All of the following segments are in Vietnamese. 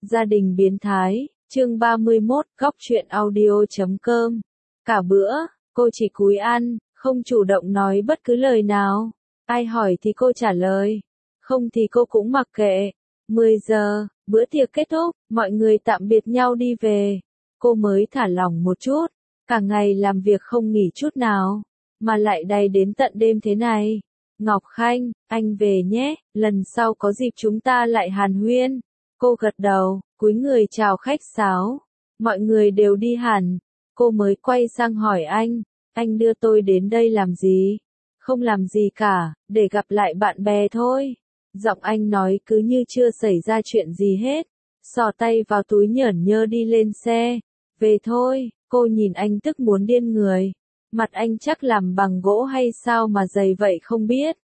Gia đình biến thái, chương 31, góc truyện audio.com. Cả bữa, cô chỉ cúi ăn, không chủ động nói bất cứ lời nào. Ai hỏi thì cô trả lời, không thì cô cũng mặc kệ. 10 giờ, bữa tiệc kết thúc, mọi người tạm biệt nhau đi về. Cô mới thả lỏng một chút, cả ngày làm việc không nghỉ chút nào, mà lại đầy đến tận đêm thế này. Ngọc Khanh, anh về nhé, lần sau có dịp chúng ta lại hàn huyên. Cô gật đầu, cúi người chào khách sáo. Mọi người đều đi hẳn, cô mới quay sang hỏi anh đưa tôi đến đây làm gì? Không làm gì cả, để gặp lại bạn bè thôi. Giọng anh nói cứ như chưa xảy ra chuyện gì hết. Xỏ tay vào túi nhởn nhơ đi lên xe. Về thôi, cô nhìn anh tức muốn điên người. Mặt anh chắc làm bằng gỗ hay sao mà dày vậy không biết.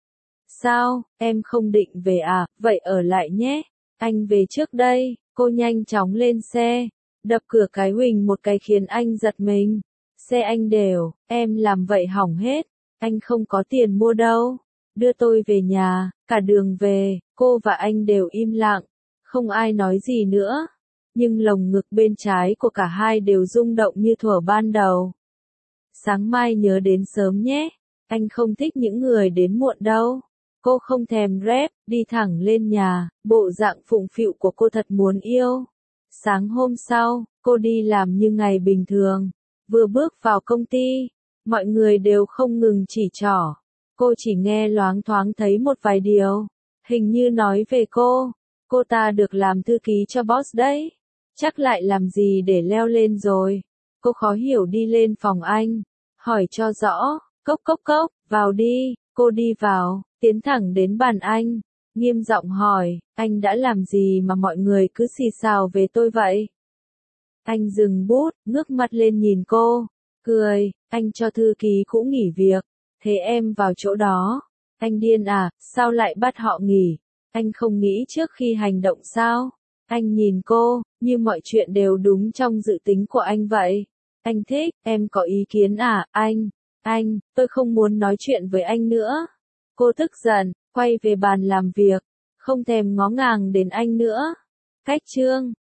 Sao, em không định về à, vậy ở lại nhé. Anh về trước đây, cô nhanh chóng lên xe, đập cửa cái huỳnh một cái khiến anh giật mình. Xe anh đều, em làm vậy hỏng hết, anh không có tiền mua đâu. Đưa tôi về nhà, cả đường về, cô và anh đều im lặng, không ai nói gì nữa. Nhưng lồng ngực bên trái của cả hai đều rung động như thuở ban đầu. Sáng mai nhớ đến sớm nhé, anh không thích những người đến muộn đâu. Cô không thèm rep, đi thẳng lên nhà, bộ dạng phụng phịu của cô thật muốn yêu. Sáng hôm sau, cô đi làm như ngày bình thường. Vừa bước vào công ty, mọi người đều không ngừng chỉ trỏ. Cô chỉ nghe loáng thoáng thấy một vài điều, hình như nói về cô. Cô ta được làm thư ký cho boss đấy. Chắc lại làm gì để leo lên rồi. Cô khó hiểu đi lên phòng anh, hỏi cho rõ, cốc cốc cốc, vào đi. Cô đi vào, tiến thẳng đến bàn anh, nghiêm giọng hỏi, anh đã làm gì mà mọi người cứ xì xào về tôi vậy? Anh dừng bút, ngước mặt lên nhìn cô, cười, anh cho thư ký cũ nghỉ việc, thế em vào chỗ đó. Anh điên à, sao lại bắt họ nghỉ? Anh không nghĩ trước khi hành động sao? Anh nhìn cô, như mọi chuyện đều đúng trong dự tính của anh vậy. Anh thích, em có ý kiến à, anh, tôi không muốn nói chuyện với anh nữa. Cô tức giận, quay về bàn làm việc, không thèm ngó ngàng đến anh nữa. Cách chương